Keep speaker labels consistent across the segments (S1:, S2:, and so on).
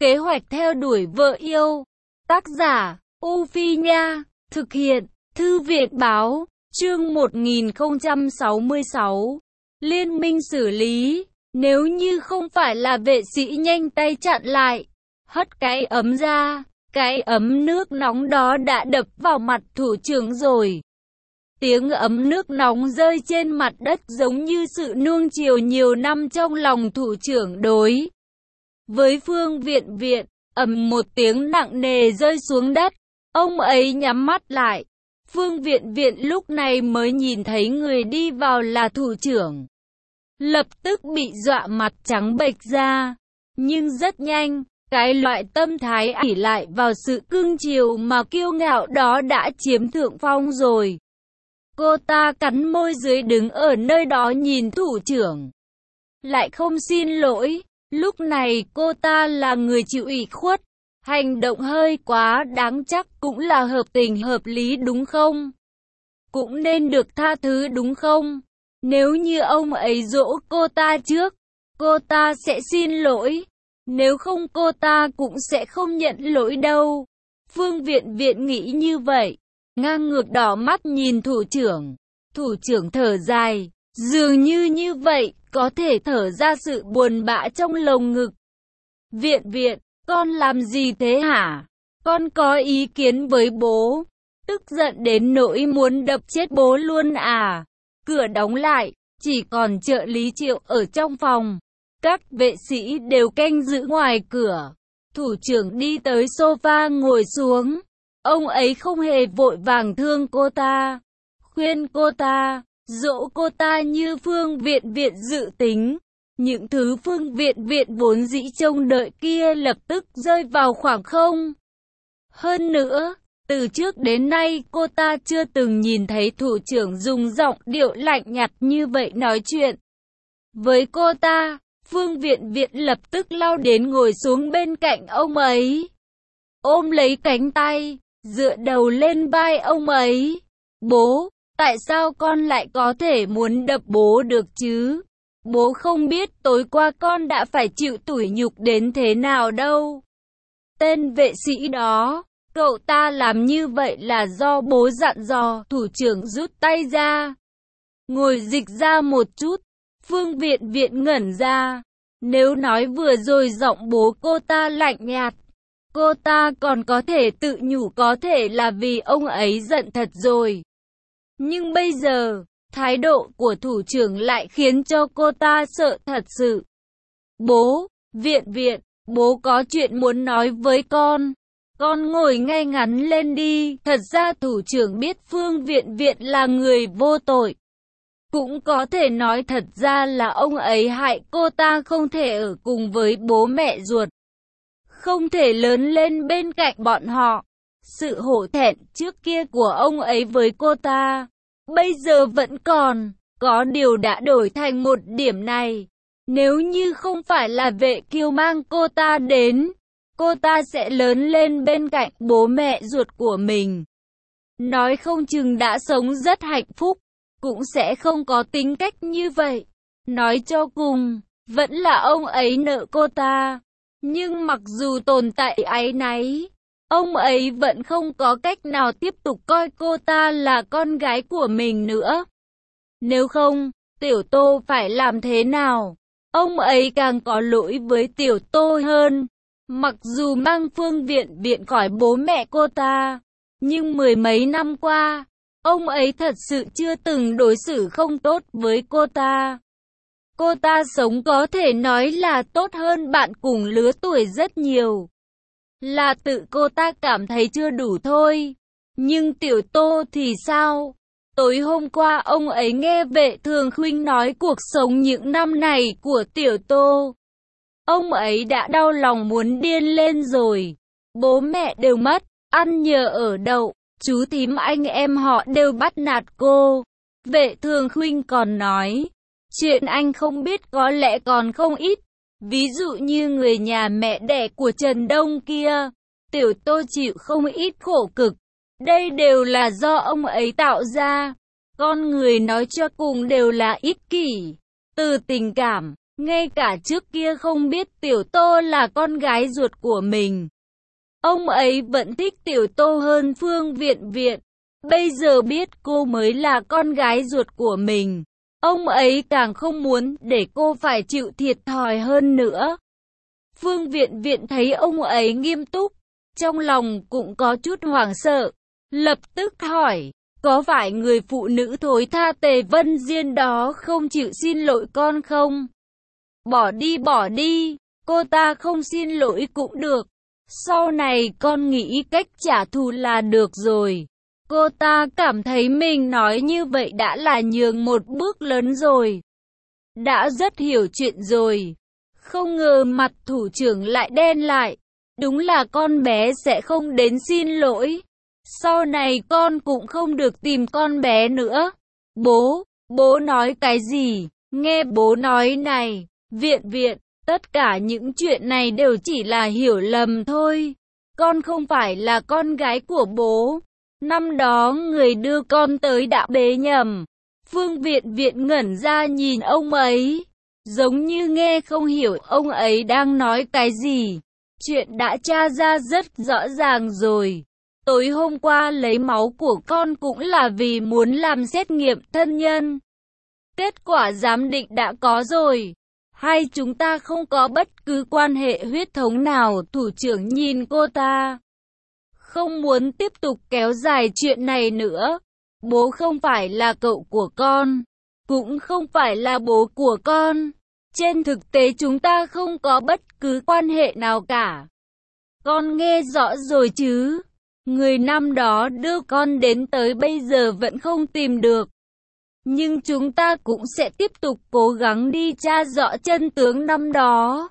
S1: Kế hoạch theo đuổi vợ yêu. Tác giả, U Phi Nha. Thực hiện, Thư viện Báo. Chương 1066. Liên minh xử lý. Nếu như không phải là vệ sĩ nhanh tay chặn lại, hất cái ấm ra, cái ấm nước nóng đó đã đập vào mặt thủ trưởng rồi. Tiếng ấm nước nóng rơi trên mặt đất giống như sự nuông chiều nhiều năm trong lòng thủ trưởng đối với Phương Viện Viện. Ầm một tiếng nặng nề rơi xuống đất, ông ấy nhắm mắt lại. Phương Viện Viện lúc này mới nhìn thấy người đi vào là thủ trưởng. Lập tức bị dọa mặt trắng bệch ra. Nhưng rất nhanh, cái loại tâm thái ỷ lại vào sự cưng chiều mà kiêu ngạo đó đã chiếm thượng phong rồi. Cô ta cắn môi dưới đứng ở nơi đó nhìn thủ trưởng. Lại không xin lỗi. Lúc này cô ta là người chịu ủy khuất. Hành động hơi quá đáng chắc cũng là hợp tình hợp lý đúng không? Cũng nên được tha thứ đúng không? Nếu như ông ấy dỗ cô ta trước, cô ta sẽ xin lỗi. Nếu không cô ta cũng sẽ không nhận lỗi đâu. Phương Viện Viện nghĩ như vậy. Ngang ngược đỏ mắt nhìn thủ trưởng. Thủ trưởng thở dài. Dường như vậy có thể thở ra sự buồn bã trong lồng ngực. Viện Viện, con làm gì thế hả? Con có ý kiến với bố. Tức giận đến nỗi muốn đập chết bố luôn à? Cửa đóng lại, chỉ còn trợ lý Triệu ở trong phòng. Các vệ sĩ đều canh giữ ngoài cửa. Thủ trưởng đi tới sofa ngồi xuống. Ông ấy không hề vội vàng thương cô ta, khuyên cô ta, dỗ cô ta như Phương Viện Viện dự tính. Những thứ Phương Viện Viện vốn dĩ trông đợi kia lập tức rơi vào khoảng không. Hơn nữa, từ trước đến nay cô ta chưa từng nhìn thấy thủ trưởng dùng giọng điệu lạnh nhạt như vậy nói chuyện với cô ta. Phương Viện Viện lập tức lao đến ngồi xuống bên cạnh ông ấy, ôm lấy cánh tay, dựa đầu lên vai ông ấy. Bố, tại sao con lại có thể muốn đập bố được chứ? Bố không biết tối qua con đã phải chịu tủi nhục đến thế nào đâu. Tên vệ sĩ đó, cậu ta làm như vậy là do bố dặn dò. Thủ trưởng rút tay ra, ngồi dịch ra một chút. Phương Viện Viện ngẩn ra. Nếu nói vừa rồi giọng bố cô ta lạnh nhạt, cô ta còn có thể tự nhủ có thể là vì ông ấy giận thật rồi. Nhưng bây giờ, thái độ của thủ trưởng lại khiến cho cô ta sợ thật sự. Bố, Viện Viện, bố có chuyện muốn nói với con. Con ngồi ngay ngắn lên đi. Thật ra thủ trưởng biết Phương Viện Viện là người vô tội. Cũng có thể nói thật ra là ông ấy hại cô ta không thể ở cùng với bố mẹ ruột, không thể lớn lên bên cạnh bọn họ. Sự hổ thẹn trước kia của ông ấy với cô ta, bây giờ vẫn còn, có điều đã đổi thành một điểm này. Nếu như không phải là Vệ Kiều mang cô ta đến, cô ta sẽ lớn lên bên cạnh bố mẹ ruột của mình. Nói không chừng đã sống rất hạnh phúc, cũng sẽ không có tính cách như vậy. Nói cho cùng, vẫn là ông ấy nợ cô ta. Nhưng mặc dù tồn tại áy náy, ông ấy vẫn không có cách nào tiếp tục coi cô ta là con gái của mình nữa. Nếu không, Tiểu Tô phải làm thế nào? Ông ấy càng có lỗi với Tiểu Tô hơn. Mặc dù mang Phương Viện Viện khỏi bố mẹ cô ta, nhưng mười mấy năm qua, ông ấy thật sự chưa từng đối xử không tốt với cô ta. Cô ta sống có thể nói là tốt hơn bạn cùng lứa tuổi rất nhiều. Là tự cô ta cảm thấy chưa đủ thôi. Nhưng Tiểu Tô thì sao? Tối hôm qua ông ấy nghe Vệ Thường Khuynh nói cuộc sống những năm này của Tiểu Tô. Ông ấy đã đau lòng muốn điên lên rồi. Bố mẹ đều mất, ăn nhờ ở đậu, chú thím anh em họ đều bắt nạt cô. Vệ Thường Khuynh còn nói, chuyện anh không biết có lẽ còn không ít. Ví dụ như người nhà mẹ đẻ của Trần Đông kia, Tiểu Tô chịu không ít khổ cực. Đây đều là do ông ấy tạo ra. Con người nói cho cùng đều là ích kỷ, từ tình cảm, Ngay cả trước kia không biết Tiểu Tô là con gái ruột của mình, ông ấy vẫn thích Tiểu Tô hơn Phương Viện Viện. Bây giờ biết cô mới là con gái ruột của mình, ông ấy càng không muốn để cô phải chịu thiệt thòi hơn nữa. Phương Viện Viện thấy ông ấy nghiêm túc, trong lòng cũng có chút hoảng sợ, lập tức hỏi, có phải người phụ nữ thối tha Tề Vân Diên đó không chịu xin lỗi con không? Bỏ đi, cô ta không xin lỗi cũng được. Sau này con nghĩ cách trả thù là được rồi. Cô ta cảm thấy mình nói như vậy đã là nhường một bước lớn rồi. Đã rất hiểu chuyện rồi. Không ngờ mặt thủ trưởng lại đen lại. Đúng là con bé sẽ không đến xin lỗi. Sau này con cũng không được tìm con bé nữa. Bố nói cái gì? Nghe bố nói này, Viện, tất cả những chuyện này đều chỉ là hiểu lầm thôi. Con không phải là con gái của bố. Năm đó người đưa con tới đã bế nhầm. Phương Viện ngẩn ra nhìn ông ấy, giống như nghe không hiểu ông ấy đang nói cái gì. Chuyện đã tra ra rất rõ ràng rồi. Tối hôm qua lấy máu của con cũng là vì muốn làm xét nghiệm thân nhân. Kết quả giám định đã có rồi. Hai chúng ta không có bất cứ quan hệ huyết thống nào. Thủ trưởng nhìn cô ta, không muốn tiếp tục kéo dài chuyện này nữa. Bố không phải là cậu của con, cũng không phải là bố của con. Trên thực tế chúng ta không có bất cứ quan hệ nào cả. Con nghe rõ rồi chứ? Người năm đó đưa con đến tới bây giờ vẫn không tìm được. Nhưng chúng ta cũng sẽ tiếp tục cố gắng đi tra rõ chân tướng năm đó.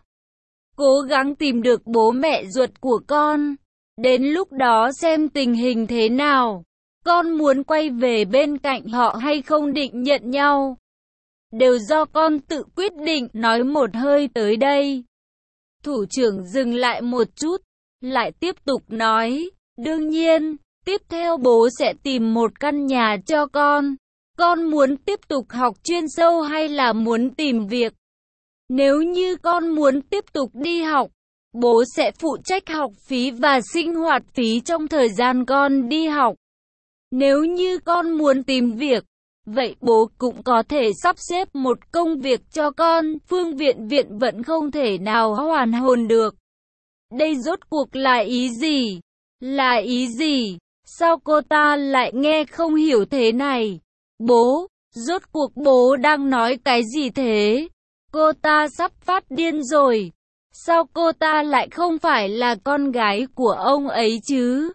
S1: Cố gắng tìm được bố mẹ ruột của con. Đến lúc đó xem tình hình thế nào. Con muốn quay về bên cạnh họ hay không định nhận nhau, đều do con tự quyết định. Nói một hơi tới đây, thủ trưởng dừng lại một chút, lại tiếp tục nói, đương nhiên, tiếp theo bố sẽ tìm một căn nhà cho con. Con muốn tiếp tục học chuyên sâu hay là muốn tìm việc? Nếu như con muốn tiếp tục đi học, bố sẽ phụ trách học phí và sinh hoạt phí trong thời gian con đi học. Nếu như con muốn tìm việc, vậy bố cũng có thể sắp xếp một công việc cho con. Phương Viện vẫn không thể nào hoàn hồn được. Đây rốt cuộc là ý gì? Là ý gì? Sao cô ta lại nghe không hiểu thế này? Bố, rốt cuộc bố đang nói cái gì thế? Cô ta sắp phát điên rồi. Sao cô ta lại không phải là con gái của ông ấy chứ?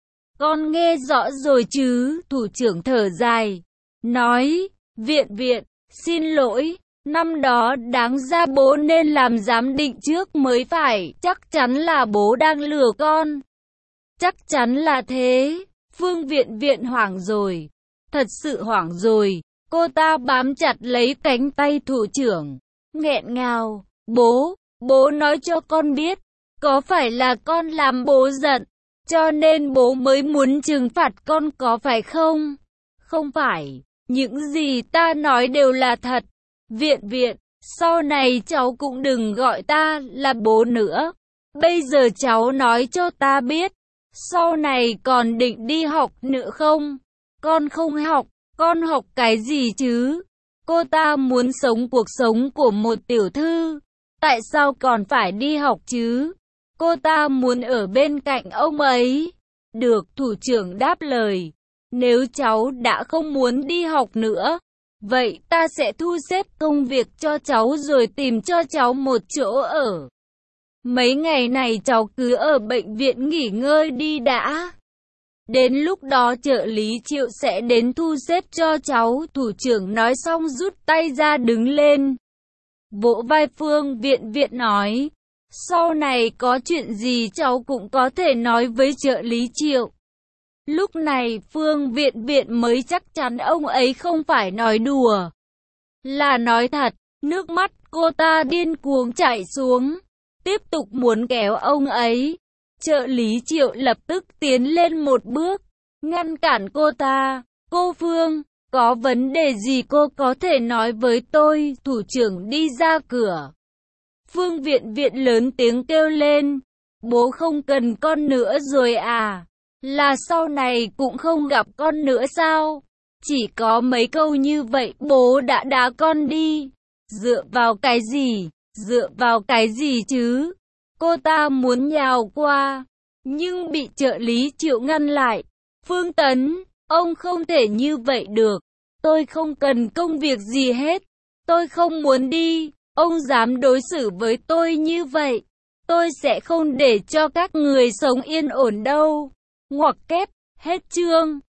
S1: Con nghe rõ rồi chứ? Thủ trưởng thở dài, nói, Viện, xin lỗi, năm đó đáng ra bố nên làm giám định trước mới phải, chắc chắn là bố đang lừa con. Chắc chắn là thế. Phương Viện hoảng rồi, thật sự hoảng rồi. Cô ta bám chặt lấy cánh tay thủ trưởng, nghẹn ngào, bố nói cho con biết, có phải là con làm bố giận, cho nên bố mới muốn trừng phạt con có phải không? Không phải, những gì ta nói đều là thật. Viện, sau này cháu cũng đừng gọi ta là bố nữa. Bây giờ cháu nói cho ta biết, sau này còn định đi học nữa không? Con không học, con học cái gì chứ? Cô ta muốn sống cuộc sống của một tiểu thư, tại sao còn phải đi học chứ? Cô ta muốn ở bên cạnh ông ấy. Được, thủ trưởng đáp lời. Nếu cháu đã không muốn đi học nữa, vậy ta sẽ thu xếp công việc cho cháu rồi tìm cho cháu một chỗ ở. Mấy ngày này cháu cứ ở bệnh viện nghỉ ngơi đi đã. Đến lúc đó trợ lý Triệu sẽ đến thu xếp cho cháu. Thủ trưởng nói xong rút tay ra đứng lên, vỗ vai Phương Viện nói, sau này có chuyện gì cháu cũng có thể nói với trợ lý Triệu. Lúc này Phương Viện mới chắc chắn ông ấy không phải nói đùa, là nói thật. Nước mắt cô ta điên cuồng chảy xuống, tiếp tục muốn kéo ông ấy. Trợ lý Triệu lập tức tiến lên một bước, ngăn cản cô ta. Cô Phương, có vấn đề gì cô có thể nói với tôi. Thủ trưởng đi ra cửa. Phương Viện Viện lớn tiếng kêu lên. Bố không cần con nữa rồi à? Là sau này cũng không gặp con nữa sao? Chỉ có mấy câu như vậy bố đã đá con đi. Dựa vào cái gì? Dựa vào cái gì chứ? Cô ta muốn nhào qua, nhưng bị trợ lý Triệu ngăn lại. Phương Tấn, ông không thể như vậy được. Tôi không cần công việc gì hết. Tôi không muốn đi. Ông dám đối xử với tôi như vậy. Tôi sẽ không để cho các người sống yên ổn đâu. Ngoặc kép, hết chương.